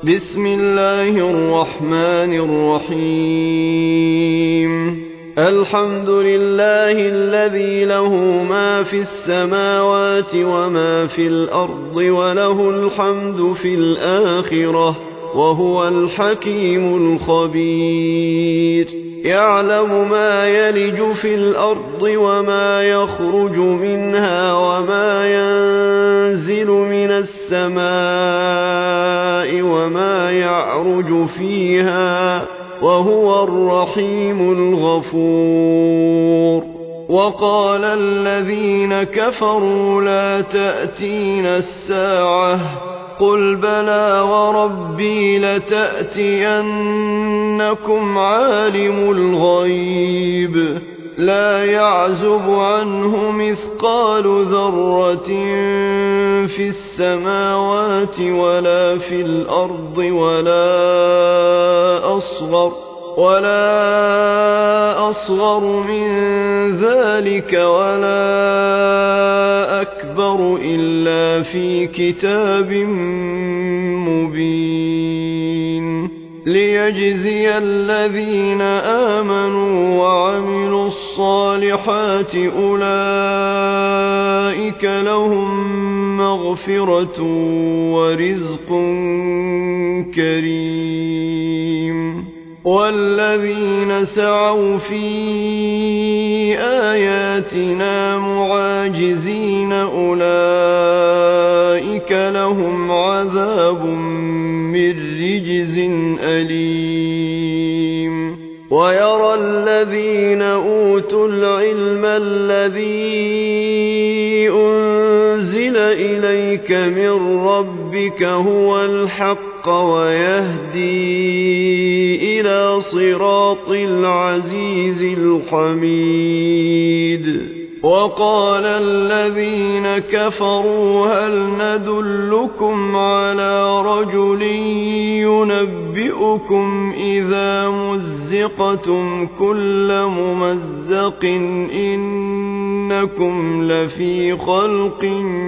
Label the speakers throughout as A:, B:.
A: بسم الله الرحمن الرحيم. الحمد لله الذي له ما في السماوات وما في الأرض وله الحمد في الآخرة وهو الحكيم الخبير. يعلم ما يلج في الأرض وما يخرج منها وما ينزل من السماء وما يعرج فيها وهو الرحيم الغفور. وقال الذين كفروا لا تأتينا الساعة قل بلى وربي لتأتينكم عالم الغيب لا يعزب عنه مثقال ذرة في السماوات ولا في الأرض ولا أصغر من ذلك ولا أكبر إلا في كتاب مبين ليجزي الذين آمنوا وعملوا الصالحات أولئك لهم مغفرة ورزق كريم. والذين سعوا في آياتنا معاجزين أولئك لهم عذاب من رجز أليم. ويرى الذين أوتوا العلم الذي أنزل إليك من ربك هو الحق ويهدي إلى صراط العزيز الحميد. وقال الذين كفروا هل ندلكم على رجل ينبئكم إذا مزقتم كل ممزق إنكم لفي خلق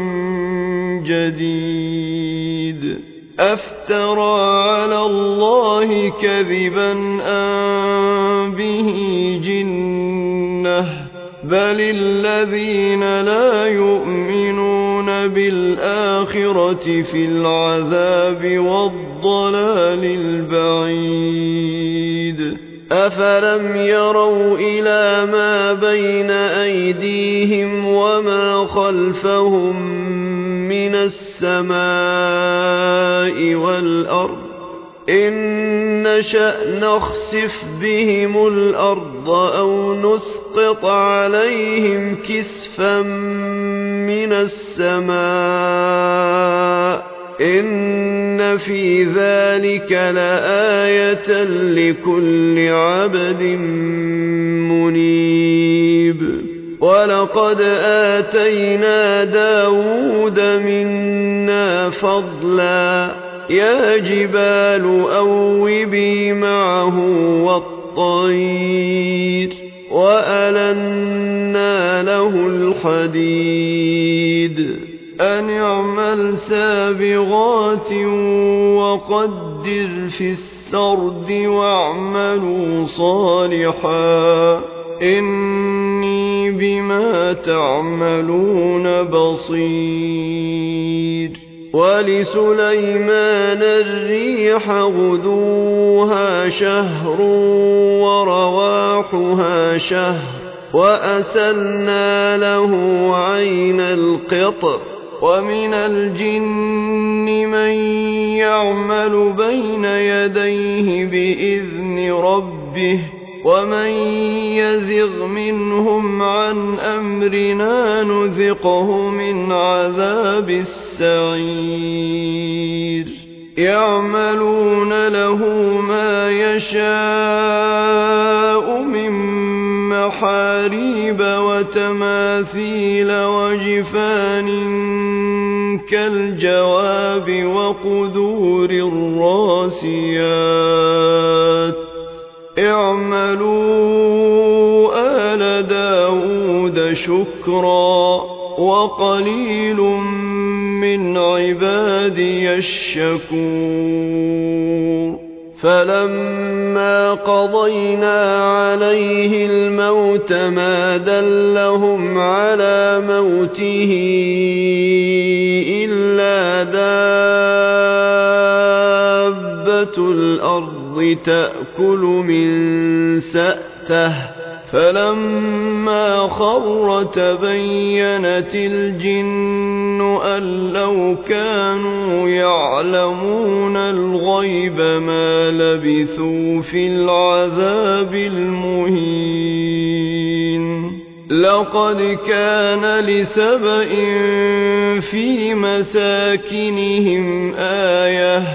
A: جديد. أفترى على الله كذبا أم به جنة بل الذين لا يؤمنون بالآخرة في العذاب والضلال البعيد. أفلم يروا إلى ما بين أيديهم وما خلفهم من السماء والأرض إن نشأ نخسف بهم الأرض أو نسقط عليهم كسفا من السماء إن في ذلك لآية لكل عبد منيب. ولقد آتينا داود منا فضلا يا جبال أوبي معه والطير وألنا له الحديد أن اعمل سابغات وقدر في السرد واعملوا صالحا إني بما تعملون بصير. ولسليمان الريح غدوها شهر ورواحها شهر وأسلنا له عين القطر. ومن الجن من يعمل بين يديه بإذن ربه ومن يزغ منهم عن أمرنا نذقه من عذاب السعير. يعملون له ما يشاء من محاريب وتماثيل وجفان كالجواب وقدور الراسيات. اعملوا آل داود شكرا وقليل من عبادي الشكور. فلما قضينا عليه الموت ما دلهم على موته إلا دابة الأرض تأكل من سأته فلما خر تبينت الجن أن لو كانوا يعلمون الغيب ما لبثوا في العذاب المهين لقد كان لسبإ في مساكنهم آية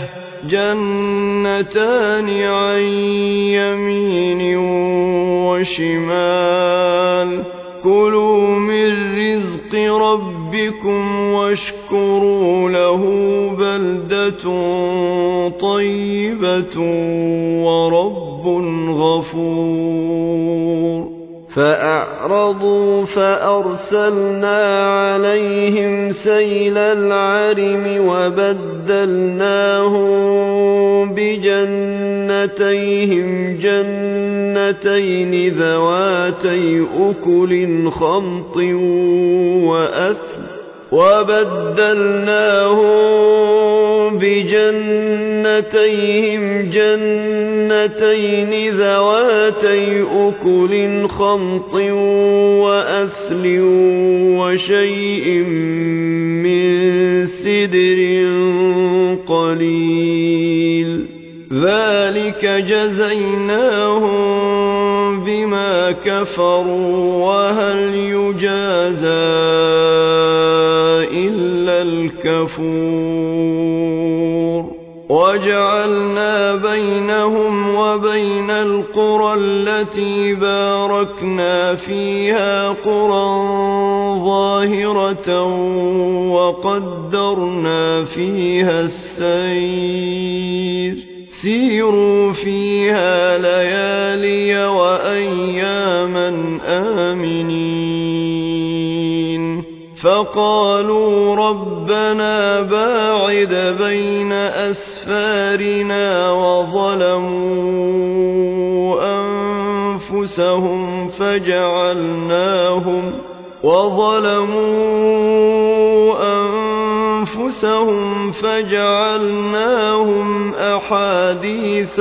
A: جنتان عن يمين وشمال كلوا من رزق ربكم واشكروا له بلدة طيبة ورب غفور فأعرضوا فأرسلنا عليهم سيل العرم وبدلناهم بجنتيهم جنتين ذواتي أكل خمط وأثل وشيء من سدر قليل ذلك جزيناهم بما كفروا وهل يجازى إلا الكفور وجعلنا بينهم وبين القرى التي باركنا فيها قرى ظاهرة وقدرنا فيها السير سيروا فيها ليالي وأياما آمنين فقالوا ربنا باعد بين أسفارنا وظلموا أنفسهم فجعلناهم أحاديث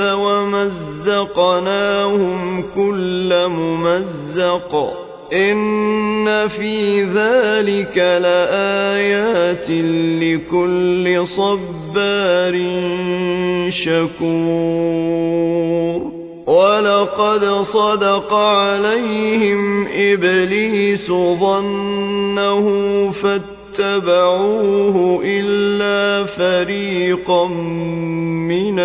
A: ومزقناهم كل ممزق إن في ذلك لآيات لكل صبار شكور ولقد صدق عليهم إبليس ظنه فاتبعوه إلا فريقا من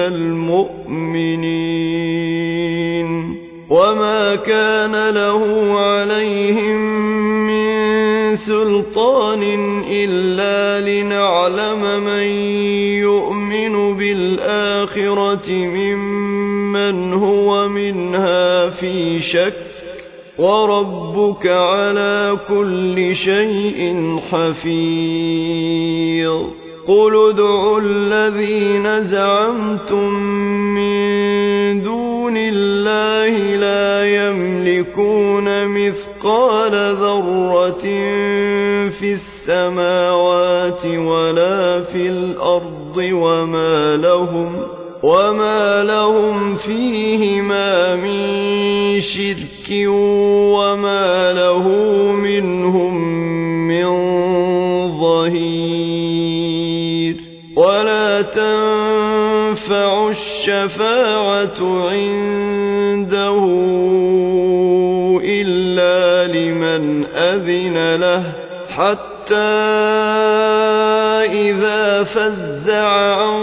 A: المؤمنين وما كان له عليهم من سلطان إلا لنعلم من يؤمن بالآخرة ممن هو منها في شك وربك على كل شيء حفيظ قل ادعوا الذين زعمتم من دون الله لا يملكون مثقال ذرة في السماوات ولا في الأرض وما لهم فيهما من شرك وما له منهم من ظهير ولا تنفع الشفاعة عنده إلا لمن أذن له حتى إذا فزع عن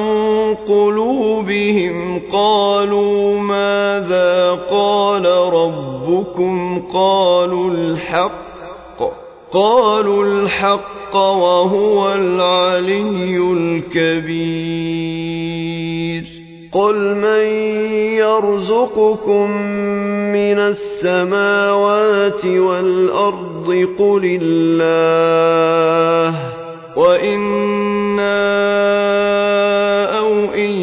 A: قلوبهم قالوا ماذا قال ربكم قالوا الحق وهو العلي الكبير قل من يرزقكم من السماوات والأرض قل الله وإنا أو إياكم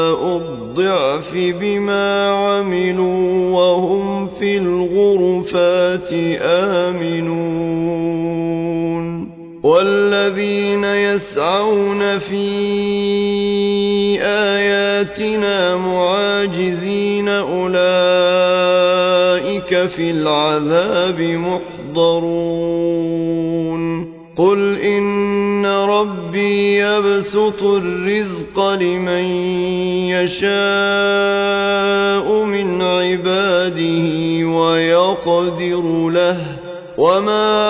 A: الضعف بما عملوا وهم في الغرفات آمنون والذين يسعون في آياتنا معاجزين أولئك في العذاب محضرون قل إن ربي يبسط الرزق لمن يشاء من عباده ويقدر له وما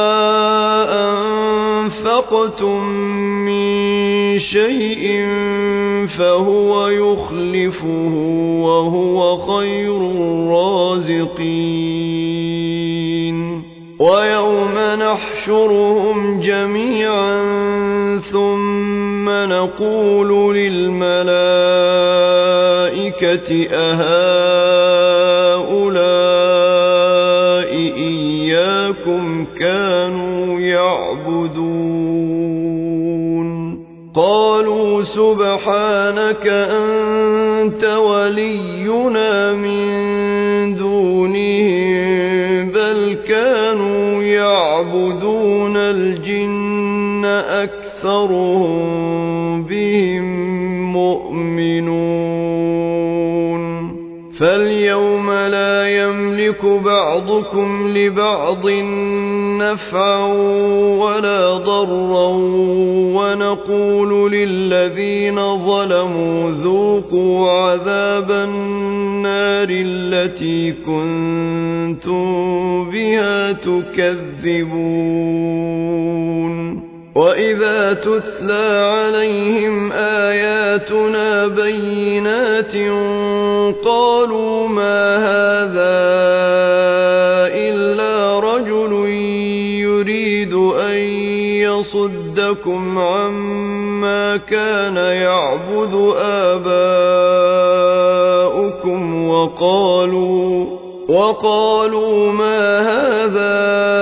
A: أنفقتم من شيء فهو يخلفه وهو خير الرازقين ويوم نحشرهم جميعا ثم نقول للملائكة أهؤلاء إياكم كانوا يعبدون قالوا سبحانك أنت ولينا من دونهم بل كانوا يعبدون الجن أكثرهم بهم مؤمنون فاليوم لا يملك بعضكم لبعض نفعا ولا ضرا ونقول للذين ظلموا ذوقوا عذاب النار التي كنتم بها تكذبون وإذا تتلى عليهم آياتنا بينات قالوا ما هذا إلا رجل يريد أن يصدكم عما كان يعبد آباؤكم وقالوا ما هذا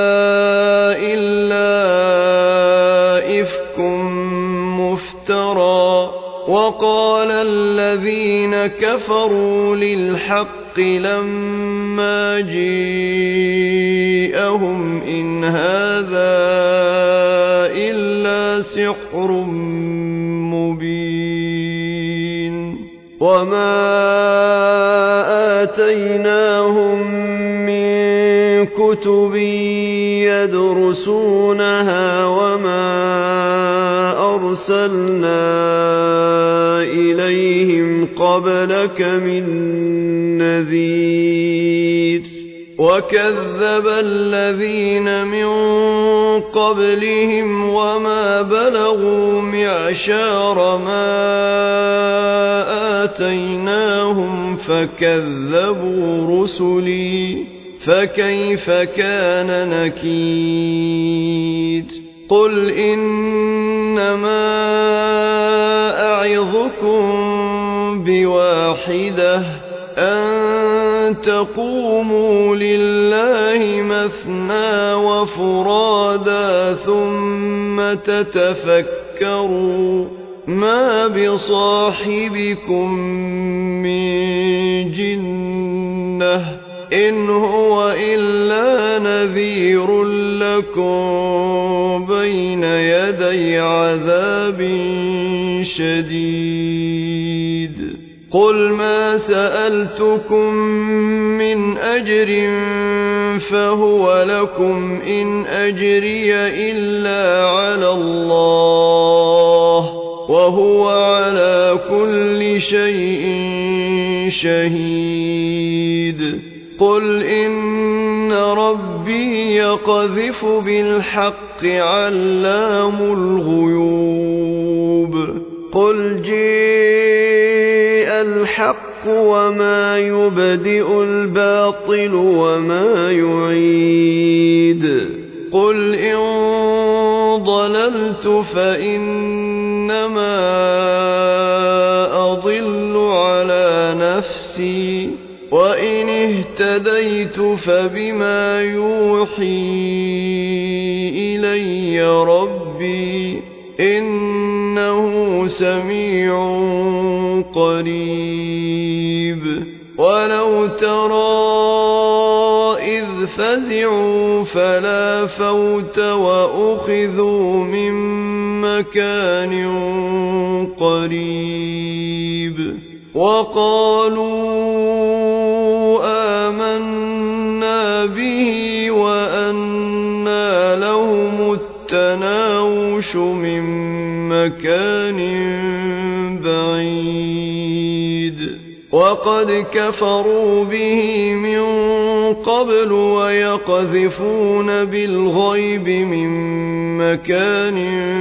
A: إلا إفك مفترى وقال الذين كفروا للحق لما جاءهم إن هذا إلا سحر مبين وما آتيناهم من كتب يدرسونها وما أرسلنا إليهم قبلك من نذير وكذب الذين من قبلهم وما بلغوا معشار ما آتيناهم فكذبوا رسلي فكيف كان نكير قل إنما أعظكم بواحدة أن تقوموا لله مثنى وفرادا ثم تتفكروا ما بصاحبكم من جنة إن هو إلا نذير لكم بين يدي عذاب شديد قل ما سألتكم من أجر فهو لكم إن أجري إلا على الله وهو على كل شيء شهيد قل إن ربي يقذف بالحق علام الغيوب قل جاء الحق وما يبدئ الباطل وما يعيد قل إن ضللت فإنما أضل على نفسي وإن اهتديت فبما يوحي إلي ربي إن إنه سميع قريب ولو ترى إذ فزعوا فلا فوت وأخذوا من مكان قريب وقالوا آمنا به وأنى لهم التناوش من مكان بعيد وقد كفروا به من قبل ويقذفون بالغيب من مكان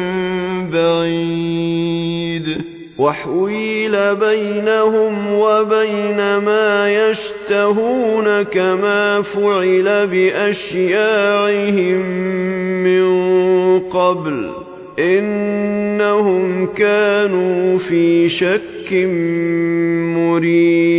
A: بعيد وحويل بينهم وبين ما يشتهون كما فعل بأشياعهم من قبل إنهم كانوا في شك مريب